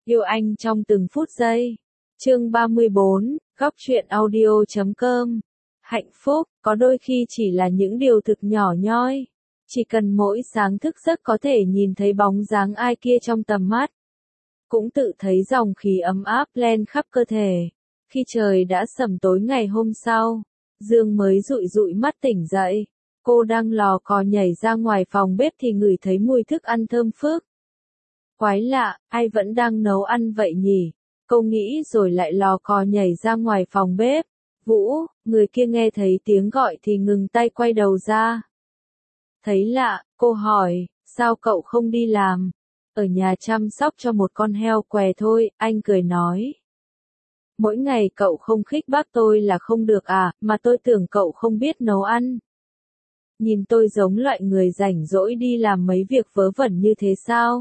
Yêu anh trong từng phút giây. Chương 34, góc truyện audio.com. Hạnh phúc, có đôi khi chỉ là những điều thực nhỏ nhoi. Chỉ cần mỗi sáng thức giấc có thể nhìn thấy bóng dáng ai kia trong tầm mắt. Cũng tự thấy dòng khí ấm áp len khắp cơ thể. Khi trời đã sẩm tối ngày hôm sau, Dương mới dụi dụi mắt tỉnh dậy. Cô đang lò cò nhảy ra ngoài phòng bếp thì ngửi thấy mùi thức ăn thơm phức. Quái lạ, ai vẫn đang nấu ăn vậy nhỉ? Cô nghĩ rồi lại lò cò nhảy ra ngoài phòng bếp. Vũ, người kia nghe thấy tiếng gọi thì ngừng tay quay đầu ra. Thấy lạ, cô hỏi, sao cậu không đi làm? Ở nhà chăm sóc cho một con heo què thôi, anh cười nói. Mỗi ngày cậu không khích bác tôi là không được à, mà tôi tưởng cậu không biết nấu ăn. Nhìn tôi giống loại người rảnh rỗi đi làm mấy việc vớ vẩn như thế sao?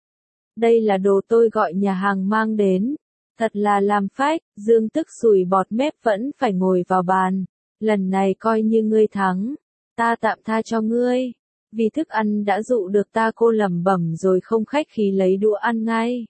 Đây là đồ tôi gọi nhà hàng mang đến. Thật là làm phách, Dương tức sùi bọt mép vẫn phải ngồi vào bàn. Lần này coi như ngươi thắng. Ta tạm tha cho ngươi. Vì thức ăn đã dụ được ta, cô lẩm bẩm rồi không khách khí lấy đũa ăn ngay.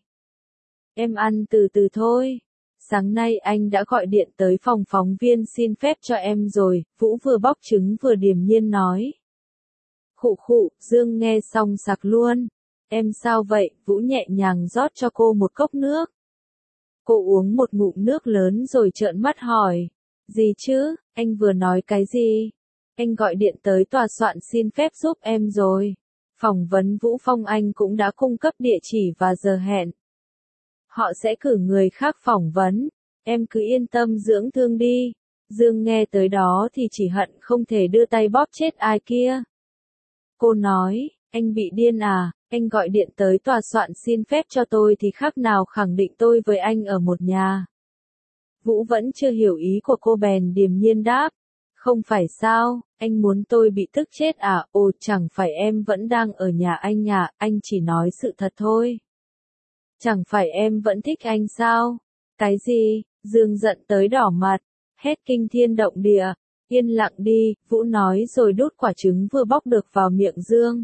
Em ăn từ từ thôi. Sáng nay anh đã gọi điện tới phòng phóng viên xin phép cho em rồi, Vũ vừa bóc trứng vừa điềm nhiên nói. Khụ khụ, Dương nghe xong sặc luôn. Em sao vậy? Vũ nhẹ nhàng rót cho cô một cốc nước. Cô uống một ngụm nước lớn rồi trợn mắt hỏi. Gì chứ, anh vừa nói cái gì? Anh gọi điện tới tòa soạn xin phép giúp em rồi. Phỏng vấn Vũ Phong Anh cũng đã cung cấp địa chỉ và giờ hẹn. Họ sẽ cử người khác phỏng vấn. Em cứ yên tâm dưỡng thương đi. Dương nghe tới đó thì chỉ hận không thể đưa tay bóp chết ai kia. Cô nói, anh bị điên à? Anh gọi điện tới tòa soạn xin phép cho tôi thì khác nào khẳng định tôi với anh ở một nhà. Vũ vẫn chưa hiểu ý của cô bèn điềm nhiên đáp. Không phải sao, anh muốn tôi bị tức chết à? Ồ, chẳng phải em vẫn đang ở nhà anh à, anh chỉ nói sự thật thôi. Chẳng phải em vẫn thích anh sao? Cái gì? Dương giận tới đỏ mặt, hét kinh thiên động địa. Yên lặng đi, Vũ nói rồi đút quả trứng vừa bóc được vào miệng Dương.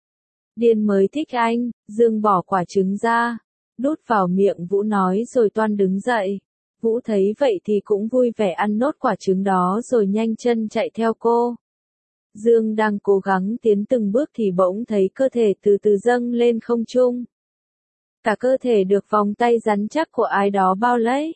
Điên mới thích anh, Dương bỏ quả trứng ra, đút vào miệng Vũ nói rồi toan đứng dậy. Vũ thấy vậy thì cũng vui vẻ ăn nốt quả trứng đó rồi nhanh chân chạy theo cô. Dương đang cố gắng tiến từng bước thì bỗng thấy cơ thể từ từ dâng lên không trung. Cả cơ thể được vòng tay rắn chắc của ai đó bao lấy.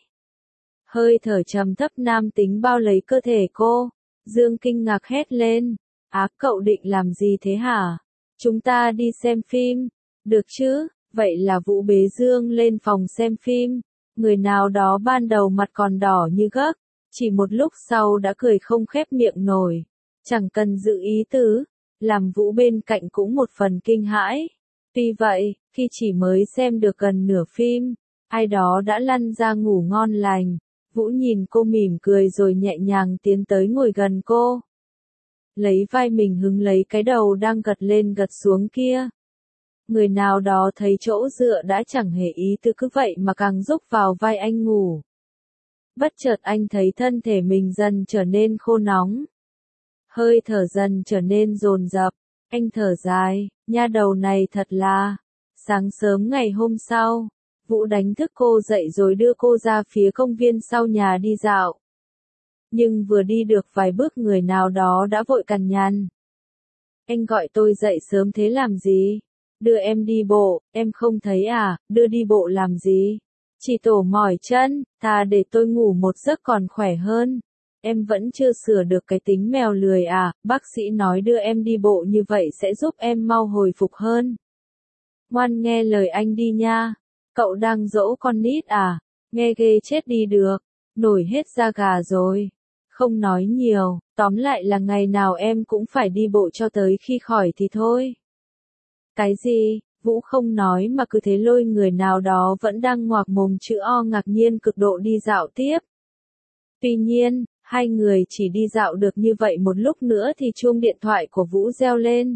Hơi thở trầm thấp nam tính bao lấy cơ thể cô. Dương kinh ngạc hét lên. Á, cậu định làm gì thế hả? Chúng ta đi xem phim. Được chứ? Vậy là Vũ bế Dương lên phòng xem phim. Người nào đó ban đầu mặt còn đỏ như gấc. Chỉ một lúc sau đã cười không khép miệng nổi. Chẳng cần giữ ý tứ. Làm Vũ bên cạnh cũng một phần kinh hãi. Tuy vậy, khi chỉ mới xem được gần nửa phim, ai đó đã lăn ra ngủ ngon lành. Vũ nhìn cô mỉm cười rồi nhẹ nhàng tiến tới ngồi gần cô. Lấy vai mình hứng lấy cái đầu đang gật lên gật xuống kia. Người nào đó thấy chỗ dựa đã chẳng hề ý tư cứ vậy mà càng rúc vào vai anh ngủ. Bất chợt anh thấy thân thể mình dần trở nên khô nóng. Hơi thở dần trở nên dồn dập. Anh thở dài, nha đầu này thật là. Sáng sớm ngày hôm sau, Vũ đánh thức cô dậy rồi đưa cô ra phía công viên sau nhà đi dạo. Nhưng vừa đi được vài bước người nào đó đã vội cằn nhằn. Anh gọi tôi dậy sớm thế làm gì? Đưa em đi bộ, em không thấy à, đưa đi bộ làm gì? Chỉ tổ mỏi chân, thà để tôi ngủ một giấc còn khỏe hơn. Em vẫn chưa sửa được cái tính mèo lười à, bác sĩ nói đưa em đi bộ như vậy sẽ giúp em mau hồi phục hơn. Ngoan nghe lời anh đi nha. Cậu đang dỗ con nít à? Nghe ghê chết đi được. Nổi hết da gà rồi. Không nói nhiều, tóm lại là ngày nào em cũng phải đi bộ cho tới khi khỏi thì thôi. Cái gì? Vũ không nói mà cứ thế lôi người nào đó vẫn đang ngoạc mồm chữ O ngạc nhiên cực độ đi dạo tiếp. Tuy nhiên, hai người chỉ đi dạo được như vậy một lúc nữa thì chuông điện thoại của Vũ reo lên.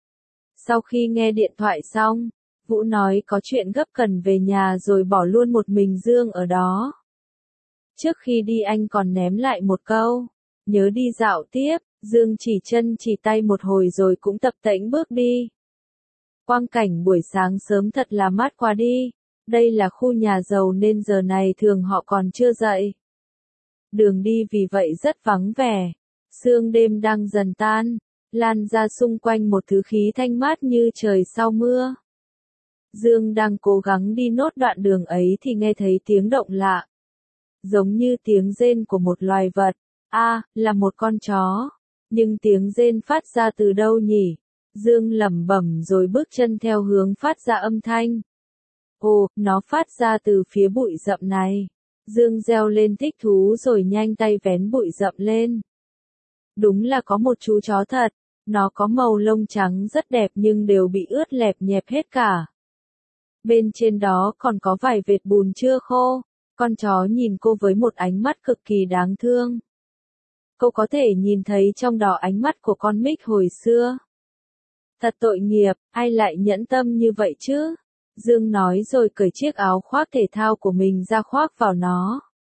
Sau khi nghe điện thoại xong, Vũ nói có chuyện gấp cần về nhà rồi bỏ luôn một mình Dương ở đó. Trước khi đi anh còn ném lại một câu, nhớ đi dạo tiếp. Dương chỉ chân chỉ tay một hồi rồi cũng tập tễnh bước đi. Quang cảnh buổi sáng sớm thật là mát quá đi. Đây là khu nhà giàu nên giờ này thường họ còn chưa dậy. Đường đi vì vậy rất vắng vẻ. Sương đêm đang dần tan, lan ra xung quanh một thứ khí thanh mát như trời sau mưa. Dương đang cố gắng đi nốt đoạn đường ấy thì nghe thấy tiếng động lạ. Giống như tiếng rên của một loài vật. Là một con chó. Nhưng tiếng rên phát ra từ đâu nhỉ? Dương lẩm bẩm rồi bước chân theo hướng phát ra âm thanh. Ồ, nó phát ra từ phía bụi rậm này. Dương reo lên thích thú rồi nhanh tay vén bụi rậm lên. Đúng là có một chú chó thật. Nó có màu lông trắng rất đẹp nhưng đều bị ướt lẹp nhẹp hết cả. Bên trên đó còn có vài vệt bùn chưa khô. Con chó nhìn cô với một ánh mắt cực kỳ đáng thương. Cô có thể nhìn thấy trong đó ánh mắt của con Mick hồi xưa. Thật tội nghiệp, ai lại nhẫn tâm như vậy chứ? Dương nói rồi cởi chiếc áo khoác thể thao của mình ra khoác vào nó.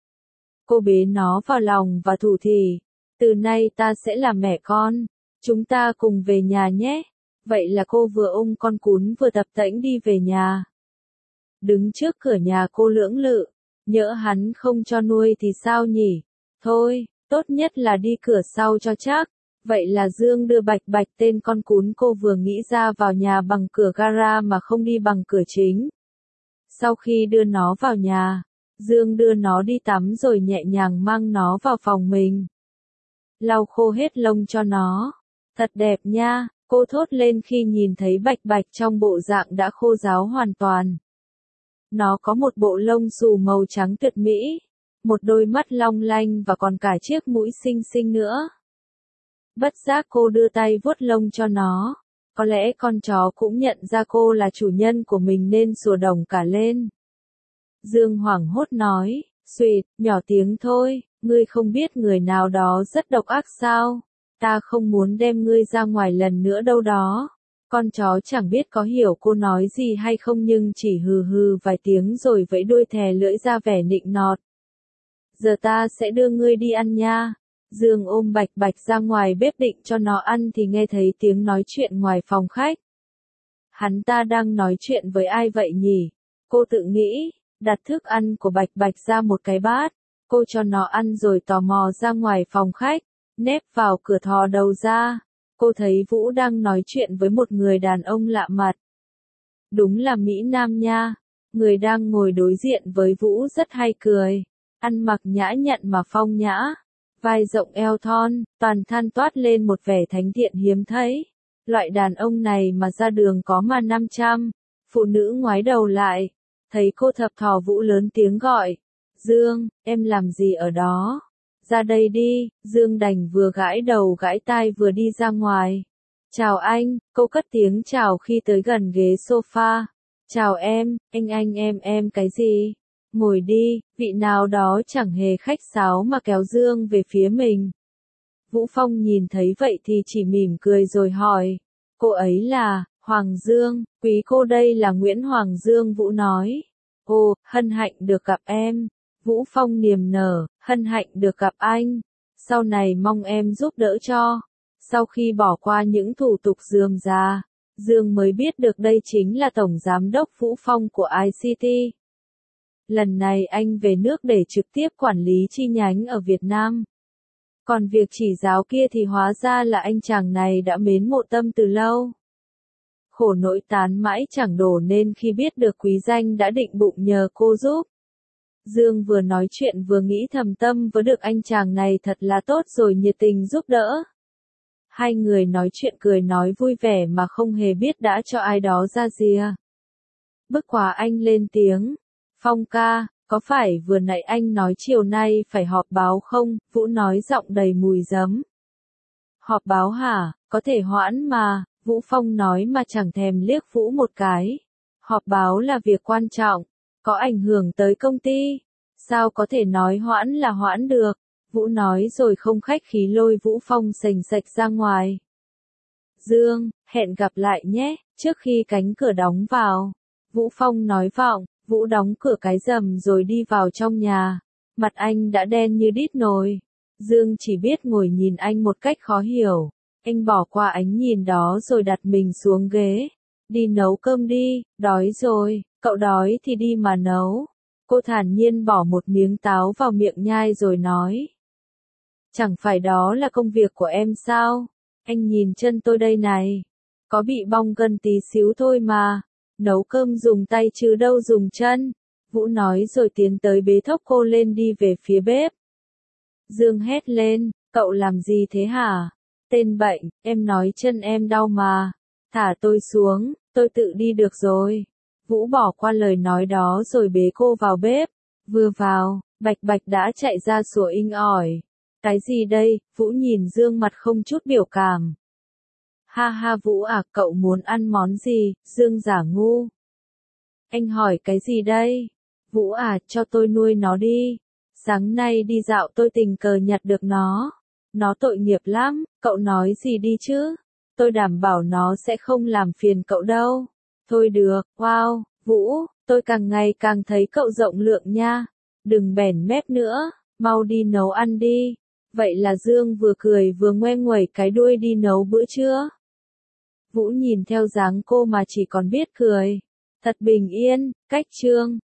Cô bế nó vào lòng và thủ thỉ. Từ nay ta sẽ là mẹ con. Chúng ta cùng về nhà nhé. Vậy là cô vừa ôm con cún vừa tập tễnh đi về nhà. Đứng trước cửa nhà cô lưỡng lự. Nhỡ hắn không cho nuôi thì sao nhỉ? Thôi, tốt nhất là đi cửa sau cho chắc. Vậy là Dương đưa Bạch Bạch tên con cún cô vừa nghĩ ra vào nhà bằng cửa gara mà không đi bằng cửa chính. Sau khi đưa nó vào nhà, Dương đưa nó đi tắm rồi nhẹ nhàng mang nó vào phòng mình. Lau khô hết lông cho nó. Thật đẹp nha, cô thốt lên khi nhìn thấy Bạch Bạch trong bộ dạng đã khô ráo hoàn toàn. Nó có một bộ lông xù màu trắng tuyệt mỹ, một đôi mắt long lanh và còn cả chiếc mũi xinh xinh nữa. Bất giác cô đưa tay vuốt lông cho nó. Có lẽ con chó cũng nhận ra cô là chủ nhân của mình nên sủa đồng cả lên. Dương hoảng hốt nói, "Xuỵt, nhỏ tiếng thôi, ngươi không biết người nào đó rất độc ác sao? Ta không muốn đem ngươi ra ngoài lần nữa đâu đó." Con chó chẳng biết có hiểu cô nói gì hay không nhưng chỉ hừ hừ vài tiếng rồi vẫy đuôi thè lưỡi ra vẻ nịnh nọt. "Giờ ta sẽ đưa ngươi đi ăn nha." Dương ôm Bạch Bạch ra ngoài bếp định cho nó ăn thì nghe thấy tiếng nói chuyện ngoài phòng khách. Hắn ta đang nói chuyện với ai vậy nhỉ? Cô tự nghĩ, đặt thức ăn của Bạch Bạch ra một cái bát. Cô cho nó ăn rồi tò mò ra ngoài phòng khách, nép vào cửa thò đầu ra. Cô thấy Vũ đang nói chuyện với một người đàn ông lạ mặt. Đúng là Mỹ Nam nha. Người đang ngồi đối diện với Vũ rất hay cười. Ăn mặc nhã nhặn mà phong nhã. Vai rộng eo thon, toàn thân toát lên một vẻ thánh thiện hiếm thấy. Loại đàn ông này mà ra đường có mà 500. Phụ nữ ngoái đầu lại. Thấy cô thập thò Vũ lớn tiếng gọi. "Dương, em làm gì ở đó? Ra đây đi." Dương đành vừa gãi đầu gãi tai vừa đi ra ngoài. "Chào anh," cô cất tiếng chào khi tới gần ghế sofa. "Chào em, anh em cái gì? Ngồi đi." Vị nào đó chẳng hề khách sáo mà kéo Dương về phía mình. Vũ Phong nhìn thấy vậy thì chỉ mỉm cười rồi hỏi. "Cô ấy là Hoàng Dương, quý cô đây là Nguyễn Hoàng Dương." Vũ nói. "Ồ, hân hạnh được gặp em." Vũ Phong niềm nở, "Hân hạnh được gặp anh. Sau này mong em giúp đỡ cho." Sau khi bỏ qua những thủ tục rườm rà, Dương mới biết được đây chính là Tổng Giám đốc Vũ Phong của ICT. Lần này anh về nước để trực tiếp quản lý chi nhánh ở Việt Nam. Còn việc chỉ giáo kia thì hóa ra là anh chàng này đã mến mộ Tâm từ lâu. Khổ nỗi tán mãi chẳng đổ nên khi biết được quý danh đã định bụng nhờ cô giúp. Dương vừa nói chuyện vừa nghĩ thầm Tâm với được anh chàng này thật là tốt rồi nhiệt tình giúp đỡ. Hai người nói chuyện cười nói vui vẻ mà không hề biết đã cho ai đó ra rìa. Bức quá anh lên tiếng. "Phong ca, có phải vừa nãy anh nói chiều nay phải họp báo không?" Vũ nói giọng đầy mùi giấm. "Họp báo hả? Có thể hoãn mà." Vũ Phong nói mà chẳng thèm liếc Vũ một cái. "Họp báo là việc quan trọng, có ảnh hưởng tới công ty. Sao có thể nói hoãn là hoãn được?" Vũ nói rồi không khách khí lôi Vũ Phong sành sạch ra ngoài. "Dương, hẹn gặp lại nhé." Trước khi cánh cửa đóng vào, Vũ Phong nói vọng. Vũ đóng cửa cái rầm rồi đi vào trong nhà. Mặt anh đã đen như đít nồi. Dương chỉ biết ngồi nhìn anh một cách khó hiểu. Anh bỏ qua ánh nhìn đó rồi đặt mình xuống ghế. "Đi nấu cơm đi, đói rồi." cậu đói thì đi mà nấu. Cô thản nhiên bỏ một miếng táo vào miệng nhai rồi nói. Chẳng phải đó là công việc của em sao? Anh nhìn chân tôi đây này. Có bị bong gân tí xíu thôi mà. Nấu cơm dùng tay chứ đâu dùng chân. Vũ nói rồi tiến tới bế thốc cô lên đi về phía bếp. Dương hét lên, cậu làm gì thế hả? Tên bệnh, em nói chân em đau mà. Thả tôi xuống, tôi tự đi được rồi. Vũ bỏ qua lời nói đó rồi bế cô vào bếp. Vừa vào, Bạch Bạch đã chạy ra sủa inh ỏi. Cái gì đây? Vũ nhìn Dương mặt không chút biểu cảm. Ha ha Vũ à, cậu muốn ăn món gì? Dương giả ngu. Anh hỏi cái gì đây? Vũ à, cho tôi nuôi nó đi. Sáng nay đi dạo tôi tình cờ nhặt được nó. Nó tội nghiệp lắm, cậu nói gì đi chứ? Tôi đảm bảo nó sẽ không làm phiền cậu đâu. Thôi được, wow, Vũ, tôi càng ngày càng thấy cậu rộng lượng nha. Đừng bèn mép nữa, mau đi nấu ăn đi. Vậy là Dương vừa cười vừa ngoe nguẩy cái đuôi đi nấu bữa trưa. Vũ nhìn theo dáng cô mà chỉ còn biết cười. Thật bình yên, cách chương.